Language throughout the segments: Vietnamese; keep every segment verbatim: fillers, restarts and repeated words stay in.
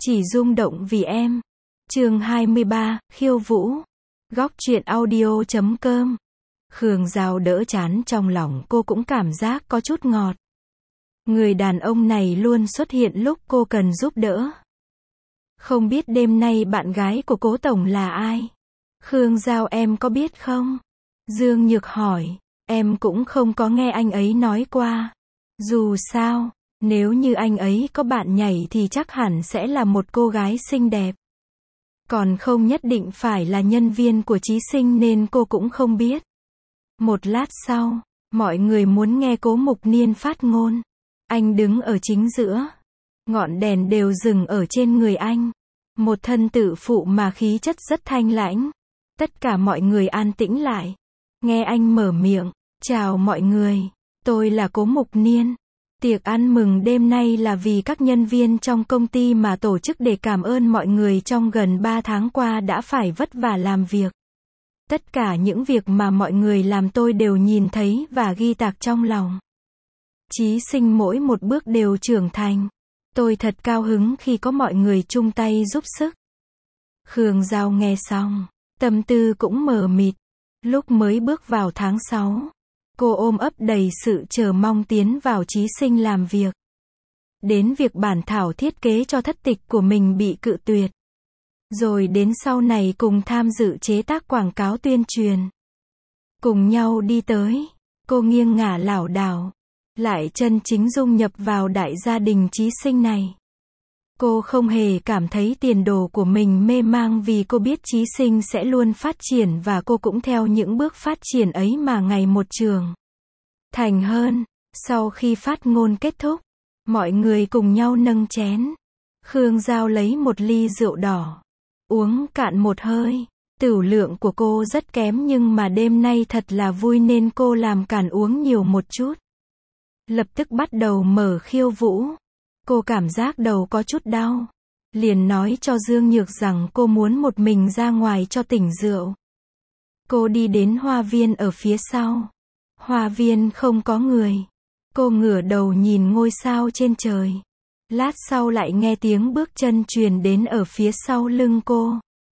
Chỉ rung động vì em. Chương hai mươi ba, khiêu vũ. Góc truyện audio chấm com. Khương Giao đỡ chán trong lòng cô cũng cảm giác có chút ngọt. Người đàn ông này luôn xuất hiện lúc cô cần giúp đỡ. Không biết đêm nay bạn gái của Cố Tổng là ai? Khương Giao em có biết không? Dương Nhược hỏi. Em cũng không có nghe anh ấy nói qua. Dù sao, nếu như anh ấy có bạn nhảy thì chắc hẳn sẽ là một cô gái xinh đẹp. Còn không nhất định phải là nhân viên của Chí Sinh nên cô cũng không biết. Một lát sau, mọi người muốn nghe Cố Mục Niên phát ngôn. Anh đứng ở chính giữa. Ngọn đèn đều dừng ở trên người anh. Một thân tự phụ mà khí chất rất thanh lãnh. Tất cả mọi người an tĩnh lại. Nghe anh mở miệng. Chào mọi người. Tôi là Cố Mục Niên. Tiệc ăn mừng đêm nay là vì các nhân viên trong công ty mà tổ chức để cảm ơn mọi người trong gần ba tháng qua đã phải vất vả làm việc. Tất cả những việc mà mọi người làm tôi đều nhìn thấy và ghi tạc trong lòng. Chí Sinh mỗi một bước đều trưởng thành. Tôi thật cao hứng khi có mọi người chung tay giúp sức. Khương Giao nghe xong, tâm tư cũng mờ mịt. Lúc mới bước vào tháng sáu, cô ôm ấp đầy sự chờ mong tiến vào Chí Sinh làm việc. Đến việc bản thảo thiết kế cho thất tịch của mình bị cự tuyệt. Rồi đến sau này cùng tham dự chế tác quảng cáo tuyên truyền. Cùng nhau đi tới, cô nghiêng ngả lảo đảo, lại chân chính dung nhập vào đại gia đình Chí Sinh này. Cô không hề cảm thấy tiền đồ của mình mê mang vì cô biết Chí Sinh sẽ luôn phát triển và cô cũng theo những bước phát triển ấy mà ngày một trưởng thành hơn. Sau khi phát ngôn kết thúc, mọi người cùng nhau nâng chén. Khương Giao lấy một ly rượu đỏ, uống cạn một hơi. Tửu lượng của cô rất kém nhưng mà đêm nay thật là vui nên cô làm cạn uống nhiều một chút. Lập tức bắt đầu mở khiêu vũ. Cô cảm giác đầu có chút đau. Liền nói cho Dương Nhược rằng cô muốn một mình ra ngoài cho tỉnh rượu. Cô đi đến hoa viên ở phía sau. Hoa viên không có người. Cô ngửa đầu nhìn ngôi sao trên trời. Lát sau lại nghe tiếng bước chân truyền đến ở phía sau lưng cô.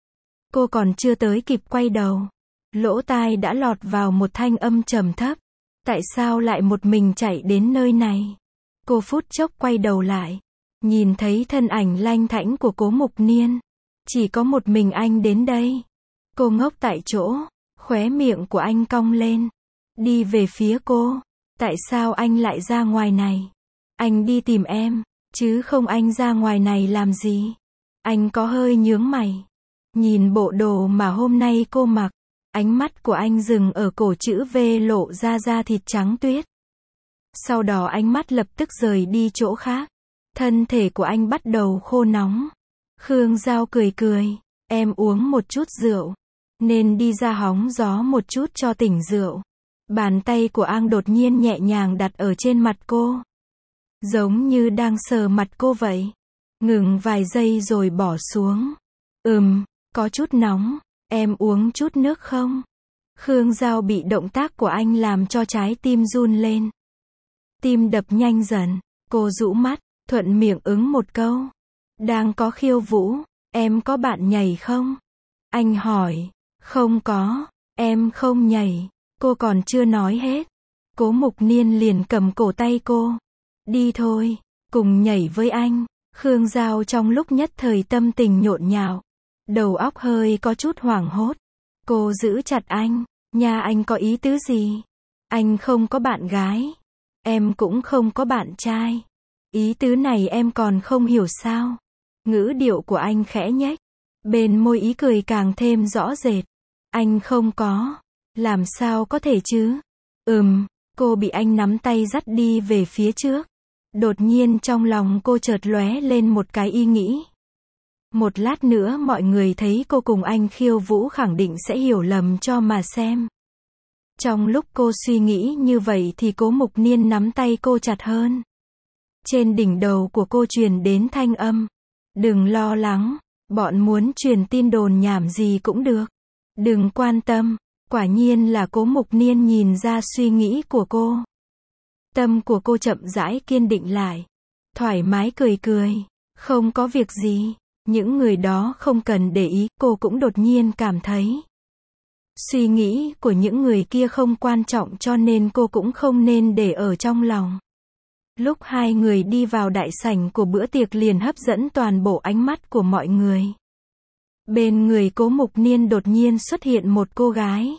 Cô còn chưa tới kịp quay đầu, lỗ tai đã lọt vào một thanh âm trầm thấp. Tại sao lại một mình chạy đến nơi này? Cô phút chốc quay đầu lại, nhìn thấy thân ảnh lanh thảnh của Cố Mục Niên. Chỉ có một mình anh đến đây. Cô ngốc tại chỗ, khóe miệng của anh cong lên. Đi về phía cô. Tại sao anh lại ra ngoài này? Anh đi tìm em, chứ không anh ra ngoài này làm gì? Anh có hơi nhướng mày. Nhìn bộ đồ mà hôm nay cô mặc, ánh mắt của anh dừng ở cổ chữ V lộ ra da thịt trắng tuyết. Sau đó ánh mắt lập tức rời đi chỗ khác. Thân thể của anh bắt đầu khô nóng. Khương Giao cười cười. Em uống một chút rượu, nên đi ra hóng gió một chút cho tỉnh rượu. Bàn tay của anh đột nhiên nhẹ nhàng đặt ở trên mặt cô. Giống như đang sờ mặt cô vậy. Ngừng vài giây rồi bỏ xuống. Ừm, có chút nóng. Em uống chút nước không? Khương Giao bị động tác của anh làm cho trái tim run lên. Tim đập nhanh dần. Cô rũ mắt, thuận miệng ứng một câu. Đang có khiêu vũ. Em có bạn nhảy không? Anh hỏi. Không có. Em không nhảy. Cô còn chưa nói hết. Cố Mục Niên liền cầm cổ tay cô. Đi thôi, cùng nhảy với anh. Khương Giao trong lúc nhất thời tâm tình nhộn nhạo. Đầu óc hơi có chút hoảng hốt. Cô giữ chặt anh. Nhà anh có ý tứ gì? Anh không có bạn gái. Em cũng không có bạn trai. Ý tứ này em còn không hiểu sao? Ngữ điệu của anh khẽ nhếch. Bên môi ý cười càng thêm rõ rệt. Anh không có. Làm sao có thể chứ? Ừm, cô bị anh nắm tay dắt đi về phía trước. Đột nhiên trong lòng cô chợt lóe lên một cái ý nghĩ. Một lát nữa mọi người thấy cô cùng anh khiêu vũ khẳng định sẽ hiểu lầm cho mà xem. Trong lúc cô suy nghĩ như vậy thì Cố Mục Niên nắm tay cô chặt hơn. Trên đỉnh đầu của cô truyền đến thanh âm. Đừng lo lắng, bọn muốn truyền tin đồn nhảm gì cũng được. Đừng quan tâm. Quả nhiên là Cố Mục Niên nhìn ra suy nghĩ của cô. Tâm của cô chậm rãi kiên định lại. Thoải mái cười cười. Không có việc gì. Những người đó không cần để ý, cô cũng đột nhiên cảm thấy. Suy nghĩ của những người kia không quan trọng cho nên cô cũng không nên để ở trong lòng. Lúc hai người đi vào đại sảnh của bữa tiệc liền hấp dẫn toàn bộ ánh mắt của mọi người. Bên người Cố Mục Niên đột nhiên xuất hiện một cô gái.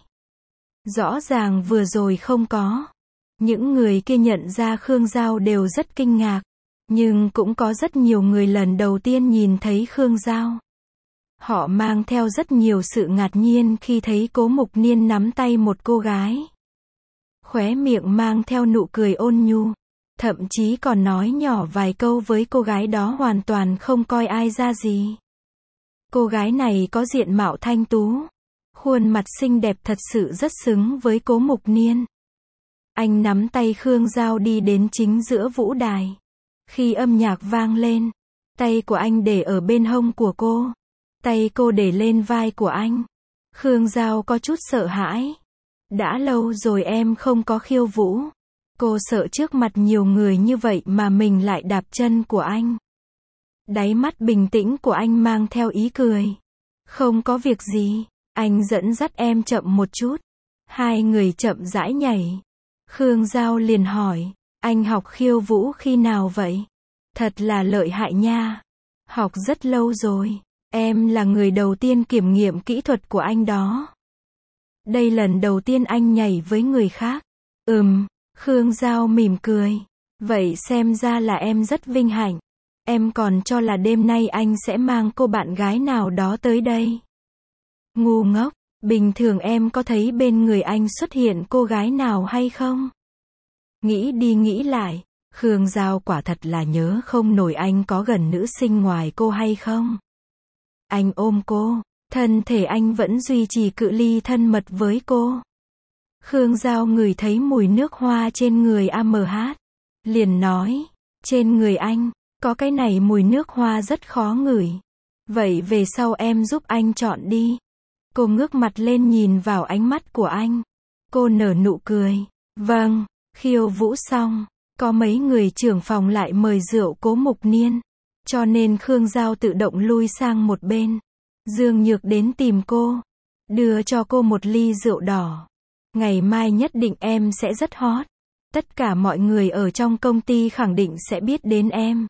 Rõ ràng vừa rồi không có. Những người kia nhận ra Khương Giao đều rất kinh ngạc. Nhưng cũng có rất nhiều người lần đầu tiên nhìn thấy Khương Giao. Họ mang theo rất nhiều sự ngạc nhiên khi thấy Cố Mục Niên nắm tay một cô gái. Khóe miệng mang theo nụ cười ôn nhu. Thậm chí còn nói nhỏ vài câu với cô gái đó hoàn toàn không coi ai ra gì. Cô gái này có diện mạo thanh tú. Khuôn mặt xinh đẹp thật sự rất xứng với Cố Mục Niên. Anh nắm tay Khương Giao đi đến chính giữa vũ đài. Khi âm nhạc vang lên, tay của anh để ở bên hông của cô. Tay cô để lên vai của anh. Khương Giao có chút sợ hãi. Đã lâu rồi em không có khiêu vũ. Cô sợ trước mặt nhiều người như vậy mà mình lại đạp chân của anh. Đáy mắt bình tĩnh của anh mang theo ý cười. Không có việc gì, anh dẫn dắt em chậm một chút. Hai người chậm rãi nhảy. Khương Giao liền hỏi, anh học khiêu vũ khi nào vậy? Thật là lợi hại nha. Học rất lâu rồi. Em là người đầu tiên kiểm nghiệm kỹ thuật của anh đó. Đây lần đầu tiên anh nhảy với người khác. Ừm, Khương Giao mỉm cười. Vậy xem ra là em rất vinh hạnh. Em còn cho là đêm nay anh sẽ mang cô bạn gái nào đó tới đây. Ngu ngốc, bình thường em có thấy bên người anh xuất hiện cô gái nào hay không? Nghĩ đi nghĩ lại, Khương Giao quả thật là nhớ không nổi anh có gần nữ sinh ngoài cô hay không. Anh ôm cô, thân thể anh vẫn duy trì cự ly thân mật với cô. Khương Giao ngửi thấy mùi nước hoa trên người a em hát. Liền nói, trên người anh, có cái này mùi nước hoa rất khó ngửi. Vậy về sau em giúp anh chọn đi. Cô ngước mặt lên nhìn vào ánh mắt của anh. Cô nở nụ cười. Vâng, khiêu vũ xong, có mấy người trưởng phòng lại mời rượu Cố Mục Niên. Cho nên Khương Giao tự động lui sang một bên. Dương Nhược đến tìm cô. Đưa cho cô một ly rượu đỏ. Ngày mai nhất định em sẽ rất hot. Tất cả mọi người ở trong công ty khẳng định sẽ biết đến em.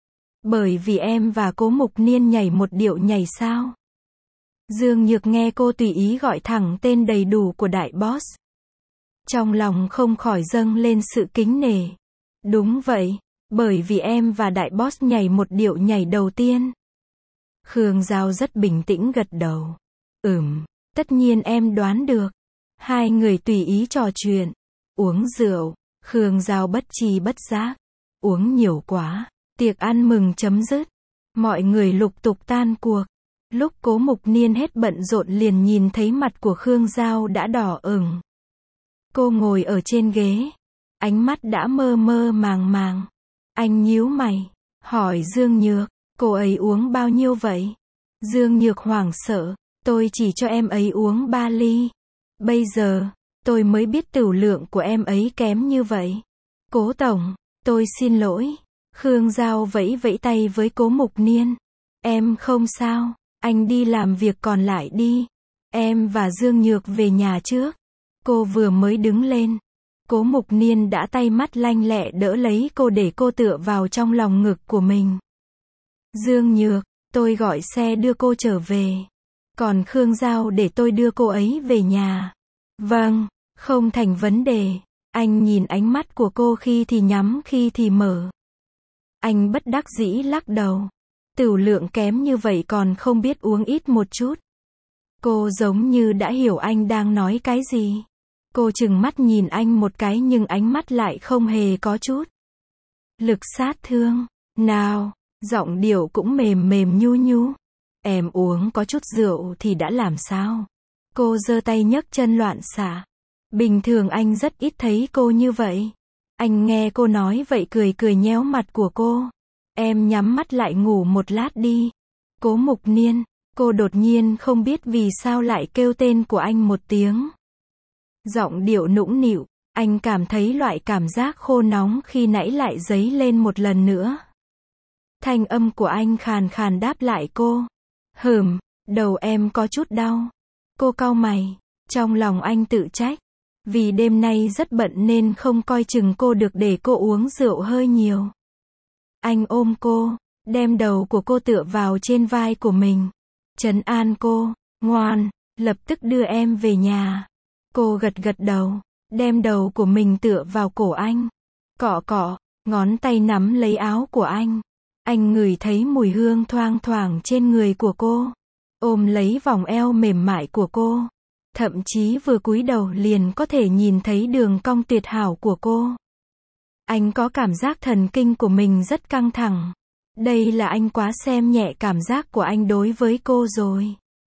Bởi vì em và Cố Mục Niên nhảy một điệu nhảy sao. Dương Nhược nghe cô tùy ý gọi thẳng tên đầy đủ của đại boss. Trong lòng không khỏi dâng lên sự kính nể. Đúng vậy, bởi vì em và đại boss nhảy một điệu nhảy đầu tiên. Khương Giao rất bình tĩnh gật đầu. Ừm, tất nhiên em đoán được. Hai người tùy ý trò chuyện, uống rượu, Khương Giao bất tri bất giác. Uống nhiều quá, tiệc ăn mừng chấm dứt. Mọi người lục tục tan cuộc. Lúc Cố Mục Niên hết bận rộn liền nhìn thấy mặt của Khương Giao đã đỏ ửng. Cô ngồi ở trên ghế. Ánh mắt đã mơ mơ màng màng. Anh nhíu mày, hỏi Dương Nhược, cô ấy uống bao nhiêu vậy? Dương Nhược hoảng sợ, tôi chỉ cho em ấy uống ba ly. Bây giờ, tôi mới biết tửu lượng của em ấy kém như vậy. Cố tổng, tôi xin lỗi. Khương Giao vẫy vẫy tay với Cố Mục Niên. Em không sao, anh đi làm việc còn lại đi. Em và Dương Nhược về nhà trước. Cô vừa mới đứng lên. Cố Mục Niên đã tay mắt lanh lẹ đỡ lấy cô để cô tựa vào trong lòng ngực của mình. Dương Nhược, tôi gọi xe đưa cô trở về. Còn Khương Giao để tôi đưa cô ấy về nhà. Vâng, không thành vấn đề. Anh nhìn ánh mắt của cô khi thì nhắm khi thì mở. Anh bất đắc dĩ lắc đầu. Tửu lượng kém như vậy còn không biết uống ít một chút. Cô giống như đã hiểu anh đang nói cái gì. Cô chừng mắt nhìn anh một cái nhưng ánh mắt lại không hề có chút lực sát thương. Nào, giọng điệu cũng mềm mềm nhu nhu. Em uống có chút rượu thì đã làm sao? Cô giơ tay nhấc chân loạn xạ. Bình thường anh rất ít thấy cô như vậy. Anh nghe cô nói vậy cười cười nhéo mặt của cô. Em nhắm mắt lại ngủ một lát đi. Cố Mục Niên, cô đột nhiên không biết vì sao lại kêu tên của anh một tiếng. Giọng điệu nũng nịu, anh cảm thấy loại cảm giác khô nóng khi nãy lại dấy lên một lần nữa. Thanh âm của anh khàn khàn đáp lại cô. Hừm, đầu em có chút đau. Cô cau mày. Trong lòng anh tự trách. Vì đêm nay rất bận nên không coi chừng cô được để cô uống rượu hơi nhiều. Anh ôm cô, đem đầu của cô tựa vào trên vai của mình. Trấn an cô, ngoan, lập tức đưa em về nhà. Cô gật gật đầu, đem đầu của mình tựa vào cổ anh. Cọ cọ, ngón tay nắm lấy áo của anh. Anh ngửi thấy mùi hương thoang thoảng trên người của cô. Ôm lấy vòng eo mềm mại của cô. Thậm chí vừa cúi đầu liền có thể nhìn thấy đường cong tuyệt hảo của cô. Anh có cảm giác thần kinh của mình rất căng thẳng. Đây là anh quá xem nhẹ cảm giác của anh đối với cô rồi.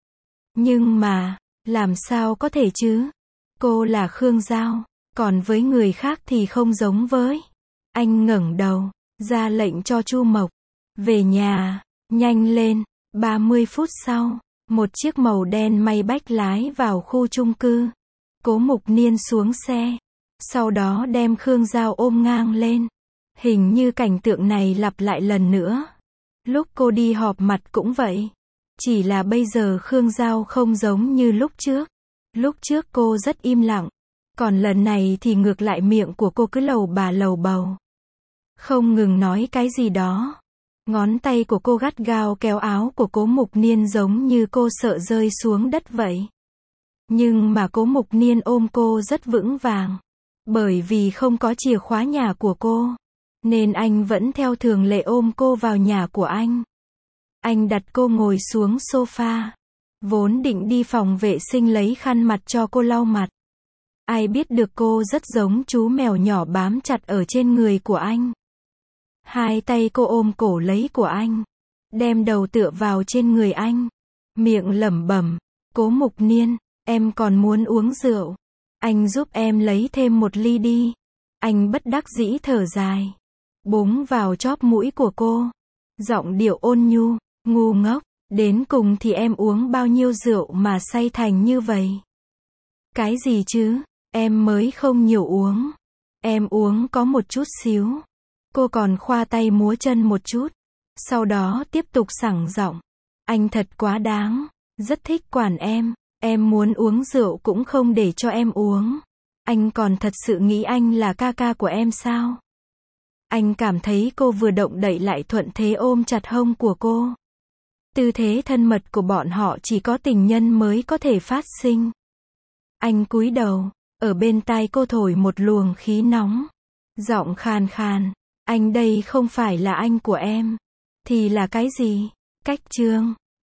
Nhưng mà, làm sao có thể chứ? Cô là Khương Giao, còn với người khác thì không giống với. Anh ngẩng đầu, ra lệnh cho Chu Mộc. Về nhà, nhanh lên. ba mươi phút sau, một chiếc màu đen may bách lái vào khu chung cư. Cố Mục Niên xuống xe. Sau đó đem Khương Giao ôm ngang lên. Hình như cảnh tượng này lặp lại lần nữa. Lúc cô đi họp mặt cũng vậy. Chỉ là bây giờ Khương Giao không giống như lúc trước. Lúc trước cô rất im lặng. Còn lần này thì ngược lại miệng của cô cứ lầu bà lầu bầu. Không ngừng nói cái gì đó. Ngón tay của cô gắt gao kéo áo của Cố Mục Niên giống như cô sợ rơi xuống đất vậy. Nhưng mà Cố Mục Niên ôm cô rất vững vàng. Bởi vì không có chìa khóa nhà của cô. Nên anh vẫn theo thường lệ ôm cô vào nhà của anh. Anh đặt cô ngồi xuống sofa. Vốn định đi phòng vệ sinh lấy khăn mặt cho cô lau mặt. Ai biết được cô rất giống chú mèo nhỏ bám chặt ở trên người của anh. Hai tay cô ôm cổ lấy của anh. Đem đầu tựa vào trên người anh. Miệng lẩm bẩm. Cố Mục Niên, em còn muốn uống rượu. Anh giúp em lấy thêm một ly đi. Anh bất đắc dĩ thở dài. Búng vào chóp mũi của cô. Giọng điệu ôn nhu. Ngu ngốc. Đến cùng thì em uống bao nhiêu rượu mà say thành như vậy? Cái gì chứ? Em mới không nhiều uống. Em uống có một chút xíu. Cô còn khoa tay múa chân một chút. Sau đó tiếp tục sảng giọng. Anh thật quá đáng. Rất thích quản em. Em muốn uống rượu cũng không để cho em uống. Anh còn thật sự nghĩ anh là ca ca của em sao? Anh cảm thấy cô vừa động đậy lại thuận thế ôm chặt hông của cô. Tư thế thân mật của bọn họ chỉ có tình nhân mới có thể phát sinh. Anh cúi đầu, ở bên tai cô thổi một luồng khí nóng. Giọng khàn khàn, anh đây không phải là anh của em. Thì là cái gì? Cách chương.